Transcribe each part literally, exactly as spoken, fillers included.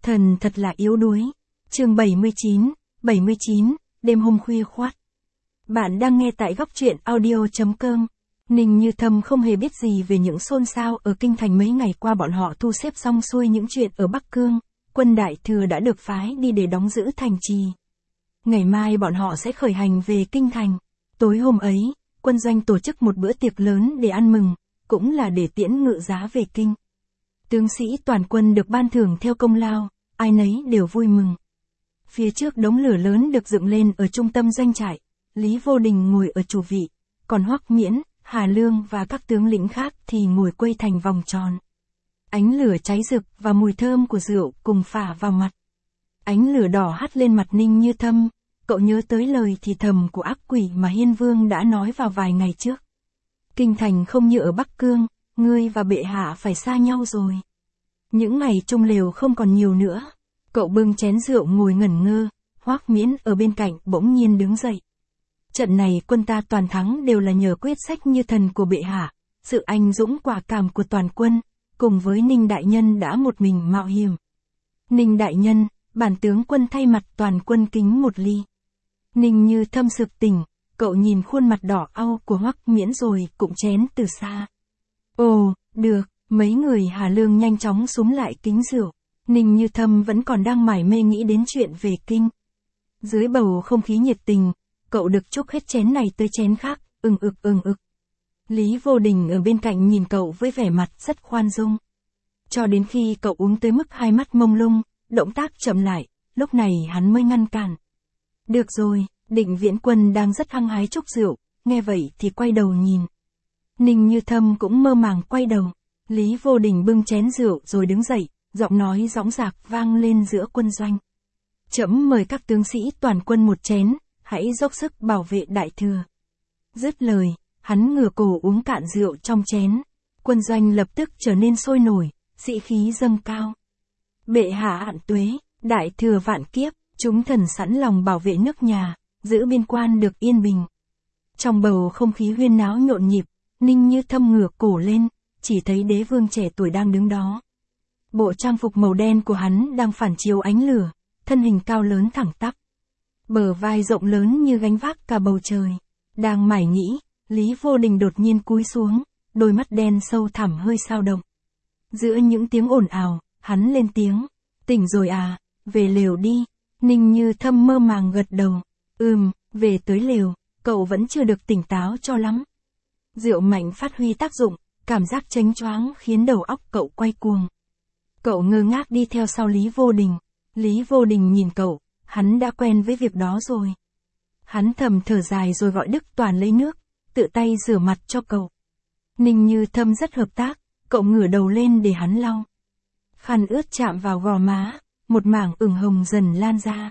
Thần thật là yếu đuối. Chương bảy mươi chín, bảy mươi chín, đêm hôm khuya khoắt. Bạn đang nghe tại góc truyện audio chấm com. Ninh Như Thâm không hề biết gì về những xôn xao ở kinh thành mấy ngày qua. Bọn họ thu xếp xong xuôi những chuyện ở Bắc Cương, quân Đại Thừa đã được phái đi để đóng giữ thành trì. Ngày mai bọn họ sẽ khởi hành về kinh thành. Tối hôm ấy, quân doanh tổ chức một bữa tiệc lớn để ăn mừng, cũng là để tiễn ngự giá về kinh. Tướng sĩ toàn quân được ban thưởng theo công lao, ai nấy đều vui mừng. Phía trước đống lửa lớn được dựng lên ở trung tâm doanh trại, Lý Vô Đình ngồi ở chủ vị, còn Hoắc Miễn, Hà Lương và các tướng lĩnh khác thì ngồi quây thành vòng tròn. Ánh lửa cháy rực và mùi thơm của rượu cùng phả vào mặt. Ánh lửa đỏ hắt lên mặt Ninh Như Thâm, cậu nhớ tới lời thì thầm của ác quỷ mà Hiên Vương đã nói vào vài ngày trước. Kinh thành không như ở Bắc Cương, ngươi và bệ hạ phải xa nhau rồi. Những ngày chung lều không còn nhiều nữa. Cậu bưng chén rượu ngồi ngẩn ngơ, Hoắc Miễn ở bên cạnh bỗng nhiên đứng dậy. Trận này quân ta toàn thắng đều là nhờ quyết sách như thần của bệ hạ, sự anh dũng quả cảm của toàn quân, cùng với Ninh đại nhân đã một mình mạo hiểm. Ninh đại nhân, bản tướng quân thay mặt toàn quân kính một ly. Ninh Như Thâm sực tỉnh, cậu nhìn khuôn mặt đỏ au của Hoắc Miễn rồi cũng chén từ xa. Ồ, được, mấy người Hà Lương nhanh chóng xúm lại kính rượu. Ninh Như Thâm vẫn còn đang mải mê nghĩ đến chuyện về kinh. Dưới bầu không khí nhiệt tình, cậu được chúc hết chén này tới chén khác, ừng ực ừng ực. Lý Vô Đình ở bên cạnh nhìn cậu với vẻ mặt rất khoan dung. Cho đến khi cậu uống tới mức hai mắt mông lung, động tác chậm lại, lúc này hắn mới ngăn cản. Được rồi, Định Viễn Quân đang rất hăng hái chúc rượu, nghe vậy thì quay đầu nhìn. Ninh Như Thâm cũng mơ màng quay đầu. Lý Vô Đình bưng chén rượu rồi đứng dậy, giọng nói dõng dạc vang lên giữa quân doanh. Trẫm mời các tướng sĩ toàn quân một chén, hãy dốc sức bảo vệ Đại Thừa. Dứt lời, hắn ngửa cổ uống cạn rượu trong chén. Quân doanh lập tức trở nên sôi nổi, sĩ khí dâng cao. Bệ hạ hạn tuế, Đại Thừa vạn kiếp, chúng thần sẵn lòng bảo vệ nước nhà, giữ biên quan được yên bình. Trong bầu không khí huyên náo nhộn nhịp, Ninh Như Thâm ngửa cổ lên, chỉ thấy đế vương trẻ tuổi đang đứng đó. Bộ trang phục màu đen của hắn đang phản chiếu ánh lửa, thân hình cao lớn thẳng tắp. Bờ vai rộng lớn như gánh vác cả bầu trời. Đang mải nghĩ, Lý Vô Đình đột nhiên cúi xuống, đôi mắt đen sâu thẳm hơi sao động. Giữa những tiếng ồn ào, hắn lên tiếng, tỉnh rồi à, về lều đi. Ninh Như Thâm mơ màng gật đầu, ừm, về tới lều, cậu vẫn chưa được tỉnh táo cho lắm. Rượu mạnh phát huy tác dụng, cảm giác chênh choáng khiến đầu óc cậu quay cuồng. Cậu ngơ ngác đi theo sau Lý Vô Đình. Lý Vô Đình nhìn cậu, hắn đã quen với việc đó rồi. Hắn thầm thở dài rồi gọi Đức Toàn lấy nước, tự tay rửa mặt cho cậu. Ninh Như Thâm rất hợp tác, cậu ngửa đầu lên để hắn lau. Khăn ướt chạm vào gò má, một mảng ửng hồng dần lan ra.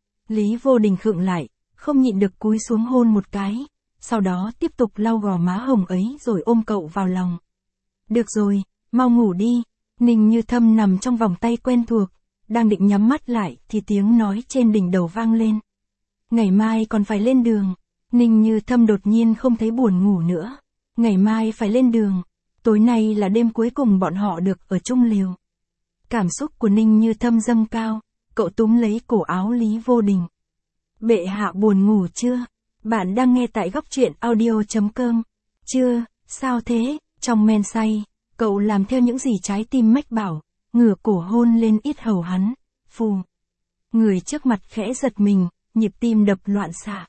Lý Vô Đình khựng lại, không nhịn được cúi xuống hôn một cái, sau đó tiếp tục lau gò má hồng ấy rồi ôm cậu vào lòng. Được rồi, mau ngủ đi. Ninh Như Thâm nằm trong vòng tay quen thuộc, đang định nhắm mắt lại thì tiếng nói trên đỉnh đầu vang lên. Ngày mai còn phải lên đường. Ninh Như Thâm đột nhiên không thấy buồn ngủ nữa. Ngày mai phải lên đường. Tối nay là đêm cuối cùng bọn họ được ở chung lều. Cảm xúc của Ninh Như Thâm dâng cao, cậu túm lấy cổ áo Lý Vô Đình. Bệ hạ buồn ngủ chưa? Bạn đang nghe tại góc truyện audio chấm com. Chưa, sao thế? Trong men say, cậu làm theo những gì trái tim mách bảo, ngửa cổ hôn lên yết hầu hắn. Phù. Người trước mặt khẽ giật mình, nhịp tim đập loạn xạ.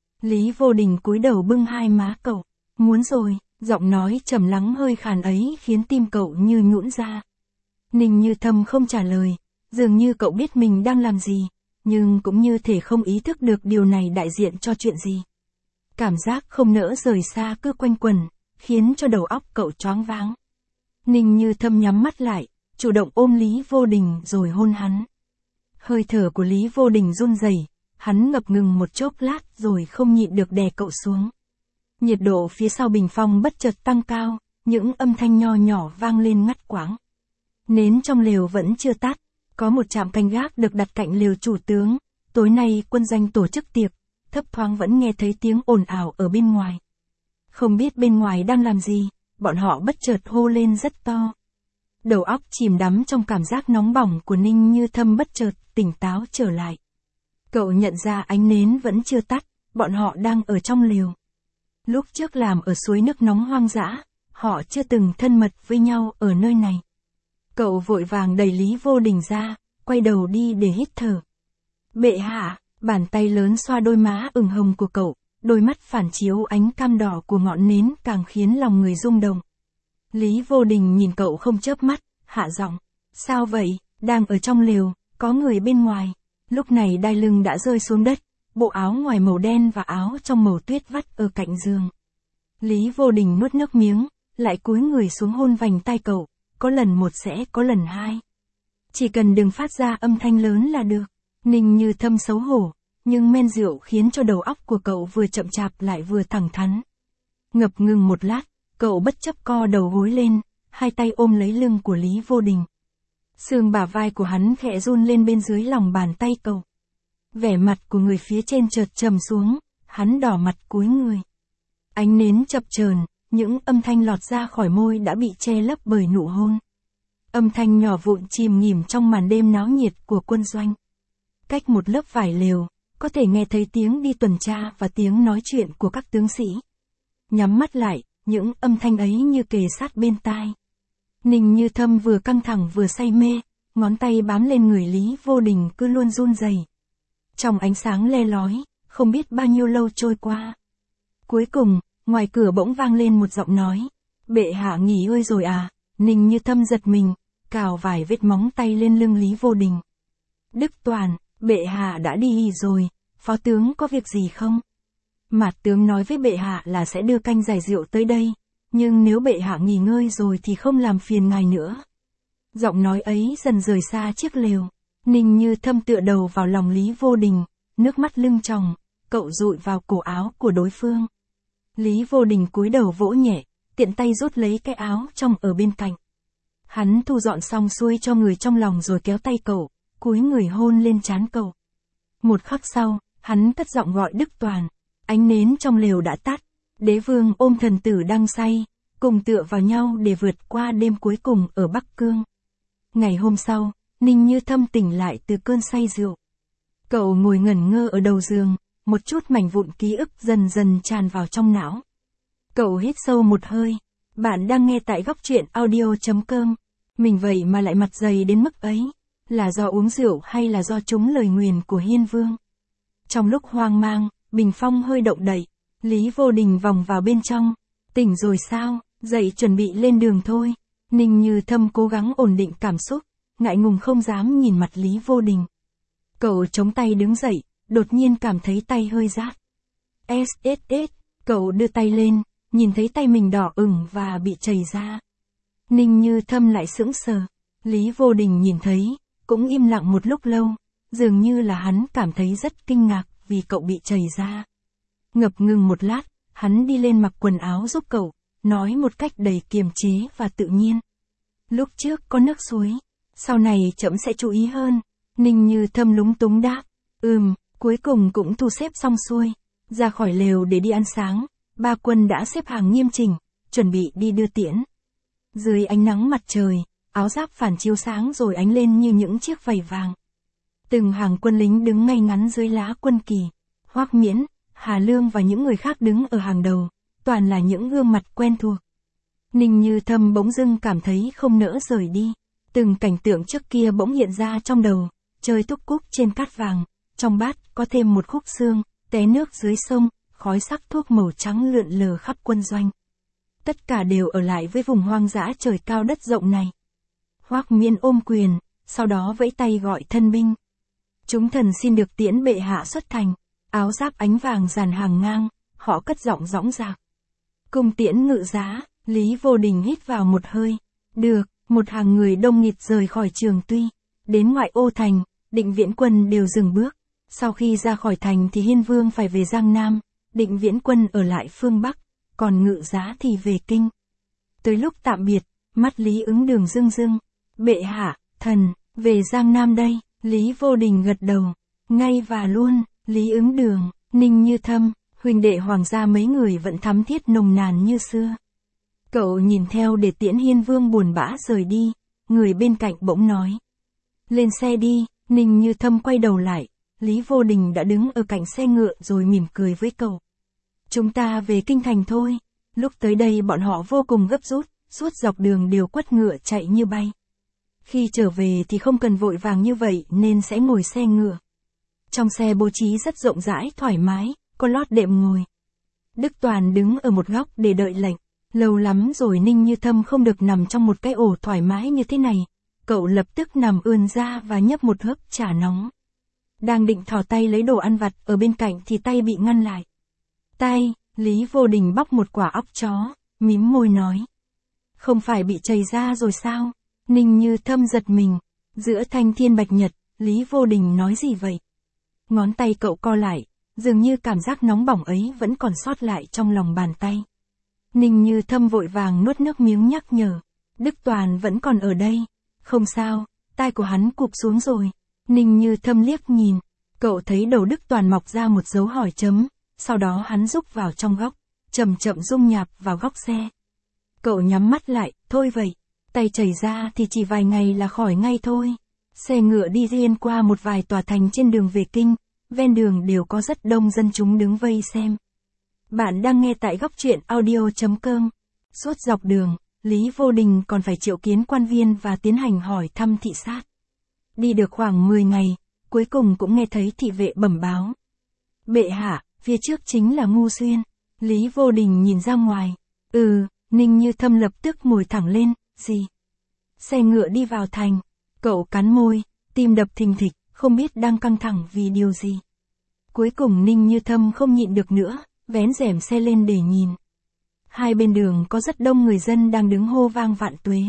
Lý Vô Đình cúi đầu bưng hai má cậu. Muốn rồi, giọng nói trầm lắng hơi khàn ấy khiến tim cậu như nhũn ra. Ninh Như Thâm không trả lời, dường như cậu biết mình đang làm gì, nhưng cũng như thể không ý thức được điều này đại diện cho chuyện gì. Cảm giác không nỡ rời xa cứ quanh quẩn, khiến cho đầu óc cậu choáng váng. Ninh Như Thâm nhắm mắt lại, chủ động ôm Lý Vô Đình rồi hôn hắn. Hơi thở của Lý Vô Đình run rẩy, hắn ngập ngừng một chốc lát rồi không nhịn được đè cậu xuống. Nhiệt độ phía sau bình phong bất chợt tăng cao, những âm thanh nho nhỏ vang lên ngắt quãng. Nến trong lều vẫn chưa tắt, có một trạm canh gác được đặt cạnh lều chủ tướng. Tối nay quân doanh tổ chức tiệc, thấp thoáng vẫn nghe thấy tiếng ồn ào ở bên ngoài. Không biết bên ngoài đang làm gì, bọn họ bất chợt hô lên rất to. đầu óc chìm đắm trong cảm giác nóng bỏng của Ninh Như Thâm bất chợt tỉnh táo trở lại. Cậu nhận ra ánh nến vẫn chưa tắt, bọn họ đang ở trong lều. Lúc trước làm ở suối nước nóng hoang dã, họ chưa từng thân mật với nhau ở nơi này. Cậu vội vàng đẩy Lý Vô Đình ra, quay đầu đi để hít thở. Bệ hạ, bàn tay lớn xoa đôi má ửng hồng của cậu, đôi mắt phản chiếu ánh cam đỏ của ngọn nến càng khiến lòng người rung động. Lý Vô Đình nhìn cậu không chớp mắt, hạ giọng. Sao vậy, đang ở trong lều, có người bên ngoài. Lúc này đai lưng đã rơi xuống đất, bộ áo ngoài màu đen và áo trong màu tuyết vắt ở cạnh giường. Lý Vô Đình nuốt nước miếng, lại cúi người xuống hôn vành tai cậu, có lần một sẽ có lần hai. Chỉ cần đừng phát ra âm thanh lớn là được. Ninh Như Thâm xấu hổ, nhưng men rượu khiến cho đầu óc của cậu vừa chậm chạp lại vừa thẳng thắn. Ngập ngừng một lát, cậu bất chấp co đầu gối lên, hai tay ôm lấy lưng của Lý Vô Đình. Xương bả vai của hắn khẽ run lên bên dưới lòng bàn tay cậu. Vẻ mặt của người phía trên chợt trầm xuống, hắn đỏ mặt cúi người. Ánh nến chập chờn, những âm thanh lọt ra khỏi môi đã bị che lấp bởi nụ hôn. Âm thanh nhỏ vụn chìm nghỉm trong màn đêm náo nhiệt của quân doanh. Cách một lớp vải lều, có thể nghe thấy tiếng đi tuần tra và tiếng nói chuyện của các tướng sĩ. Nhắm mắt lại, những âm thanh ấy như kề sát bên tai. Ninh Như Thâm vừa căng thẳng vừa say mê, ngón tay bám lên người Lý Vô Đình cứ luôn run rẩy. Trong ánh sáng le lói, không biết bao nhiêu lâu trôi qua. Cuối cùng, ngoài cửa bỗng vang lên một giọng nói. Bệ hạ nghỉ ngơi rồi à? Ninh Như Thâm giật mình, cào vài vết móng tay lên lưng Lý Vô Đình. Đức Toàn, bệ hạ đã đi rồi, phó tướng có việc gì không? Mạt tướng nói với bệ hạ là sẽ đưa canh giải rượu tới đây, nhưng nếu bệ hạ nghỉ ngơi rồi thì không làm phiền ngài nữa. Giọng nói ấy dần rời xa chiếc lều. Ninh Như Thâm tựa đầu vào lòng Lý Vô Đình, nước mắt lưng tròng, cậu dụi vào cổ áo của đối phương. Lý Vô Đình cúi đầu vỗ nhẹ, tiện tay rút lấy cái áo trong ở bên cạnh. Hắn thu dọn xong xuôi cho người trong lòng rồi kéo tay cậu, cúi người hôn lên trán cậu. Một khắc sau, hắn cất giọng gọi Đức Toàn. Ánh nến trong lều đã tắt, đế vương ôm thần tử đang say, cùng tựa vào nhau để vượt qua đêm cuối cùng ở Bắc Cương. Ngày hôm sau, Ninh Như Thâm tỉnh lại từ cơn say rượu. Cậu ngồi ngẩn ngơ ở đầu giường, một chút mảnh vụn ký ức dần dần tràn vào trong não. Cậu hít sâu một hơi. Bạn đang nghe tại góc truyện audio chấm com. Mình vậy mà lại mặt dày đến mức ấy. Là do uống rượu hay là do trúng lời nguyền của Hiên Vương? Trong lúc hoang mang, bình phong hơi động đậy. Lý Vô Đình vòng vào bên trong. Tỉnh rồi sao? Dậy chuẩn bị lên đường thôi. Ninh Như Thâm cố gắng ổn định cảm xúc, ngại ngùng không dám nhìn mặt Lý Vô Đình. Cậu chống tay đứng dậy, đột nhiên cảm thấy tay hơi rát. ét ét ét, cậu đưa tay lên, nhìn thấy tay mình đỏ ửng và bị chảy ra. Ninh Như Thâm lại sững sờ. Lý Vô Đình nhìn thấy, cũng im lặng một lúc lâu, dường như là hắn cảm thấy rất kinh ngạc vì cậu bị chảy ra. Ngập ngừng một lát, hắn đi lên mặc quần áo giúp cậu, nói một cách đầy kiềm chế và tự nhiên. Lúc trước có nước suối, sau này trẫm sẽ chú ý hơn. Ninh Như Thâm lúng túng đáp. Ừm, cuối cùng cũng thu xếp xong xuôi. Ra khỏi lều để đi ăn sáng, ba quân đã xếp hàng nghiêm chỉnh, chuẩn bị đi đưa tiễn. Dưới ánh nắng mặt trời, áo giáp phản chiếu sáng rồi ánh lên như những chiếc vảy vàng. Từng hàng quân lính đứng ngay ngắn dưới lá quân kỳ. Hoắc Miễn, Hà Lương và những người khác đứng ở hàng đầu, toàn là những gương mặt quen thuộc. Ninh Như Thâm bỗng dưng cảm thấy không nỡ rời đi. Từng cảnh tượng trước kia bỗng hiện ra trong đầu, chơi túc cúc trên cát vàng, trong bát có thêm một khúc xương, té nước dưới sông, khói sắc thuốc màu trắng lượn lờ khắp quân doanh. Tất cả đều ở lại với vùng hoang dã trời cao đất rộng này. Hoắc Miễn ôm quyền, sau đó vẫy tay gọi thân binh. Chúng thần xin được tiễn bệ hạ xuất thành. Áo giáp ánh vàng dàn hàng ngang, họ cất giọng dõng dạc. Cung tiễn ngự giá. Lý Vô Đình hít vào một hơi. Được, một hàng người đông nghịt rời khỏi Trường Tuy. Đến ngoại ô thành, Định Viễn Quân đều dừng bước. Sau khi ra khỏi thành thì Hiên Vương phải về Giang Nam, Định Viễn Quân ở lại phương Bắc, còn ngự giá thì về Kinh. Tới lúc tạm biệt, mắt Lý Ứng Đường rưng rưng. Bệ hạ, thần, về Giang Nam đây. Lý Vô Đình gật đầu. Ngay và luôn, Lý Ứng Đường, Ninh Như Thâm, huynh đệ hoàng gia mấy người vẫn thắm thiết nồng nàn như xưa. Cậu nhìn theo để tiễn Hiên Vương buồn bã rời đi, người bên cạnh bỗng nói. Lên xe đi, Ninh Như Thâm quay đầu lại, Lý Vô Đình đã đứng ở cạnh xe ngựa rồi mỉm cười với cậu. Chúng ta về kinh thành thôi. Lúc tới đây bọn họ vô cùng gấp rút, suốt dọc đường đều quất ngựa chạy như bay. Khi trở về thì không cần vội vàng như vậy nên sẽ ngồi xe ngựa. Trong xe bố trí rất rộng rãi thoải mái, có lót đệm ngồi. Đức Toàn đứng ở một góc để đợi lệnh. Lâu lắm rồi Ninh Như Thâm không được nằm trong một cái ổ thoải mái như thế này. Cậu lập tức nằm ươn ra và nhấp một hớp trà nóng. Đang định thò tay lấy đồ ăn vặt ở bên cạnh thì tay bị ngăn lại. Tay, Lý Vô Đình bóc một quả óc chó, mím môi nói. Không phải bị chảy ra rồi sao? Ninh Như Thâm giật mình. Giữa thanh thiên bạch nhật, Lý Vô Đình nói gì vậy? Ngón tay cậu co lại, dường như cảm giác nóng bỏng ấy vẫn còn sót lại trong lòng bàn tay. Ninh Như Thâm vội vàng nuốt nước miếng nhắc nhở. Đức Toàn vẫn còn ở đây. Không sao, tai của hắn cụp xuống rồi. Ninh Như Thâm liếc nhìn. Cậu thấy đầu Đức Toàn mọc ra một dấu hỏi chấm. Sau đó hắn rúc vào trong góc, chậm chậm dung nhạp vào góc xe. Cậu nhắm mắt lại, thôi vậy. Tay chảy ra thì chỉ vài ngày là khỏi ngay thôi. Xe ngựa đi riêng qua một vài tòa thành trên đường về kinh. Ven đường đều có rất đông dân chúng đứng vây xem. Bạn đang nghe tại góc truyện audio chấm com. Suốt dọc đường, Lý Vô Đình còn phải triệu kiến quan viên và tiến hành hỏi thăm thị sát. Đi được khoảng mười ngày, cuối cùng cũng nghe thấy thị vệ bẩm báo. Bệ hạ, phía trước chính là Ngu Xuyên. Lý Vô Đình nhìn ra ngoài. Ừ, Ninh Như Thâm lập tức ngồi thẳng lên. Gì? Xe ngựa đi vào thành. Cậu cắn môi, tim đập thình thịch, không biết đang căng thẳng vì điều gì. Cuối cùng Ninh Như Thâm không nhịn được nữa, vén rèm xe lên để nhìn. Hai bên đường có rất đông người dân đang đứng hô vang vạn tuế.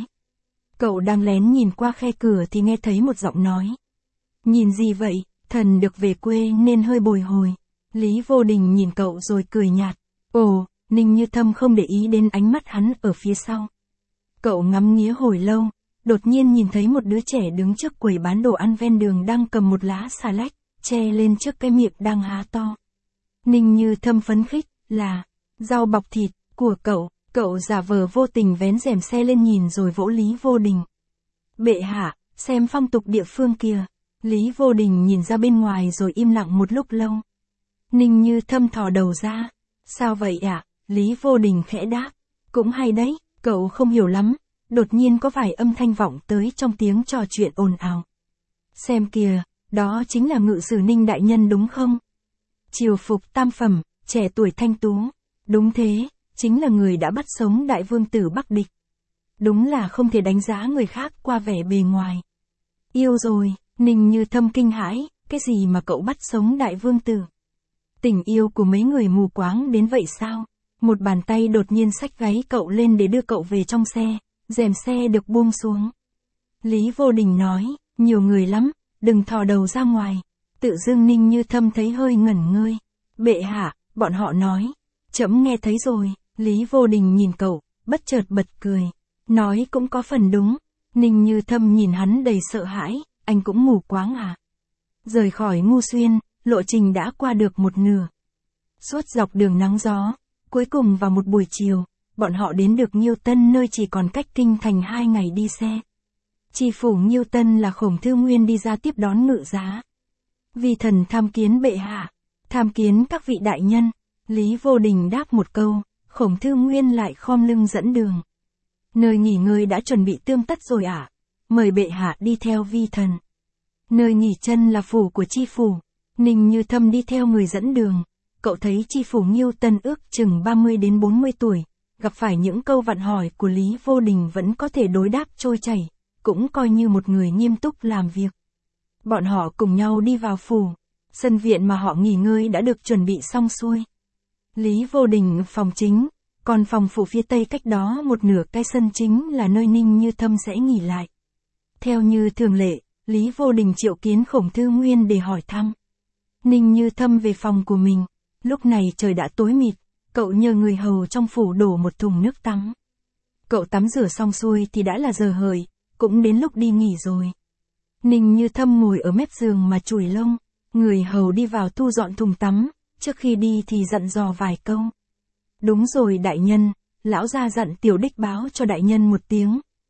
Cậu đang lén nhìn qua khe cửa thì nghe thấy một giọng nói. Nhìn gì vậy, thần được về quê nên hơi bồi hồi. Lý Vô Đình nhìn cậu rồi cười nhạt. Ồ, Ninh Như Thâm không để ý đến ánh mắt hắn ở phía sau. Cậu ngắm nghía hồi lâu, đột nhiên nhìn thấy một đứa trẻ đứng trước quầy bán đồ ăn ven đường đang cầm một lá xà lách, che lên trước cái miệng đang há to. Ninh Như Thâm phấn khích, là rau bọc thịt của cậu. Cậu giả vờ vô tình vén rèm xe lên nhìn rồi vỗ Lý Vô Đình. Bệ hạ, xem phong tục địa phương kìa. Lý Vô Đình nhìn ra bên ngoài rồi im lặng một lúc lâu. Ninh Như Thâm thò đầu ra. Sao vậy ạ? À? Lý Vô Đình khẽ đáp. Cũng hay đấy, cậu không hiểu lắm. Đột nhiên có vài âm thanh vọng tới trong tiếng trò chuyện ồn ào. Xem kìa, đó chính là ngự sử Ninh đại nhân đúng không? Triều phục tam phẩm, trẻ tuổi thanh tú. Đúng thế, chính là người đã bắt sống đại vương tử Bắc Địch. Đúng là không thể đánh giá người khác qua vẻ bề ngoài. Yêu rồi, Ninh Như Thâm kinh hãi, cái gì mà cậu bắt sống đại vương tử? Tình yêu của mấy người mù quáng đến vậy sao? Một bàn tay đột nhiên xách gáy cậu lên để đưa cậu về trong xe, rèm xe được buông xuống. Lý Vô Đình nói, nhiều người lắm, đừng thò đầu ra ngoài. Tự dưng Ninh Như Thâm thấy hơi ngẩn ngơi. Bệ hạ, bọn họ nói. Trẫm nghe thấy rồi. Lý Vô Đình nhìn cậu, bất chợt bật cười. Nói cũng có phần đúng. Ninh Như Thâm nhìn hắn đầy sợ hãi, anh cũng mù quáng à? Rời khỏi Ngu Xuyên, lộ trình đã qua được một nửa. Suốt dọc đường nắng gió, cuối cùng vào một buổi chiều, bọn họ đến được Nhiêu Tân nơi chỉ còn cách kinh thành hai ngày đi xe. Tri phủ Nhiêu Tân là Khổng Thư Nguyên đi ra tiếp đón ngự giá. Vi thần tham kiến bệ hạ, tham kiến các vị đại nhân. Lý Vô Đình đáp một câu, Khổng Thư Nguyên lại khom lưng dẫn đường. Nơi nghỉ ngơi đã chuẩn bị tươm tất rồi ạ. À? Mời bệ hạ đi theo vi thần. Nơi nghỉ chân là phủ của tri phủ. Ninh Như Thâm đi theo người dẫn đường. Cậu thấy tri phủ Nhiêu Tân ước chừng ba mươi đến bốn mươi tuổi. Gặp phải những câu vặn hỏi của Lý Vô Đình vẫn có thể đối đáp trôi chảy. Cũng coi như một người nghiêm túc làm việc. Bọn họ cùng nhau đi vào phủ. Sân viện mà họ nghỉ ngơi đã được chuẩn bị xong xuôi. Lý Vô Đình phòng chính, còn phòng phủ phía tây cách đó một nửa cái sân chính là nơi Ninh Như Thâm sẽ nghỉ lại. Theo như thường lệ, Lý Vô Đình triệu kiến Khổng Thư Nguyên để hỏi thăm. Ninh Như Thâm về phòng của mình. Lúc này trời đã tối mịt, cậu nhờ người hầu trong phủ đổ một thùng nước tắm. Cậu tắm rửa xong xuôi thì đã là giờ hợi, cũng đến lúc đi nghỉ rồi. Ninh Như Thâm ngồi ở mép giường mà chùi lông, người hầu đi vào thu dọn thùng tắm, trước khi đi thì dặn dò vài câu. Đúng rồi đại nhân, lão gia dặn tiểu đích báo cho đại nhân một tiếng.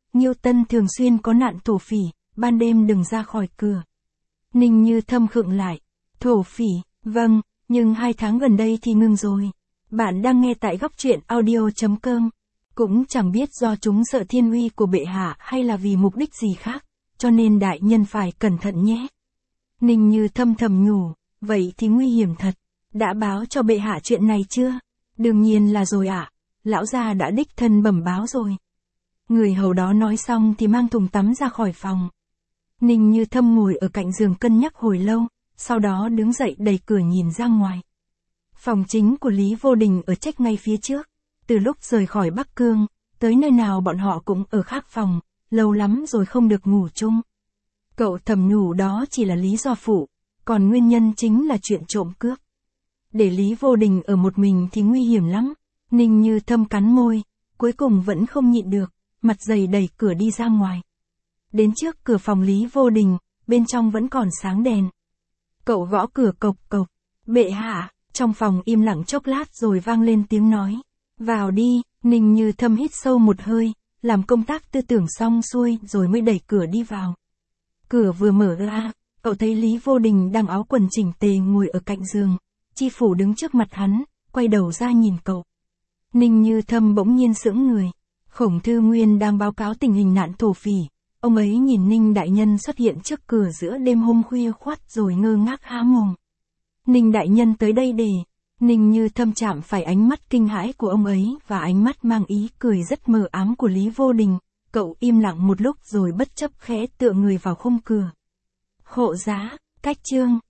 Nghiêu Tân thường xuyên có nạn thổ phỉ, ban đêm đừng ra khỏi cửa. Ninh Như Thâm khựng lại. Thổ phỉ, vâng, nhưng hai tháng gần đây thì ngừng rồi. Bạn đang nghe tại góc truyện audio.com. Cũng chẳng biết do chúng sợ thiên uy của bệ hạ hay là vì mục đích gì khác, cho nên đại nhân phải cẩn thận nhé. Ninh Như Thâm thầm nhủ, vậy thì nguy hiểm thật. Đã báo cho bệ hạ chuyện này chưa? Đương nhiên là rồi ạ, à. Lão gia đã đích thân bẩm báo rồi. Người hầu đó nói xong thì mang thùng tắm ra khỏi phòng. Ninh Như Thâm ngồi ở cạnh giường cân nhắc hồi lâu, sau đó đứng dậy đẩy cửa nhìn ra ngoài. Phòng chính của Lý Vô Đình ở trách ngay phía trước. Từ lúc rời khỏi Bắc Cương, tới nơi nào bọn họ cũng ở khác phòng, lâu lắm rồi không được ngủ chung. Cậu thầm nhủ đó chỉ là lý do phụ, còn nguyên nhân chính là chuyện trộm cướp. Để Lý Vô Đình ở một mình thì nguy hiểm lắm. Ninh Như Thâm cắn môi, cuối cùng vẫn không nhịn được, mặt dày đẩy cửa đi ra ngoài. Đến trước cửa phòng Lý Vô Đình, bên trong vẫn còn sáng đèn. Cậu gõ cửa cộc cộc. Bệ hạ, trong phòng im lặng chốc lát rồi vang lên tiếng nói. Vào đi. Ninh Như Thâm hít sâu một hơi, làm công tác tư tưởng xong xuôi rồi mới đẩy cửa đi vào. Cửa vừa mở ra, cậu thấy Lý Vô Đình đang áo quần chỉnh tề ngồi ở cạnh giường. Chi phủ đứng trước mặt hắn, quay đầu ra nhìn cậu. Ninh Như Thâm bỗng nhiên sững người. Khổng Thư Nguyên đang báo cáo tình hình nạn thổ phỉ. Ông ấy nhìn Ninh đại nhân xuất hiện trước cửa giữa đêm hôm khuya khoắt rồi ngơ ngác há mồm. Ninh đại nhân tới đây để... Ninh Như Thâm chạm phải ánh mắt kinh hãi của ông ấy và ánh mắt mang ý cười rất mờ ám của Lý Vô Đình. Cậu im lặng một lúc rồi bất chấp khẽ tựa người vào khung cửa. Hộ giá, cách chương.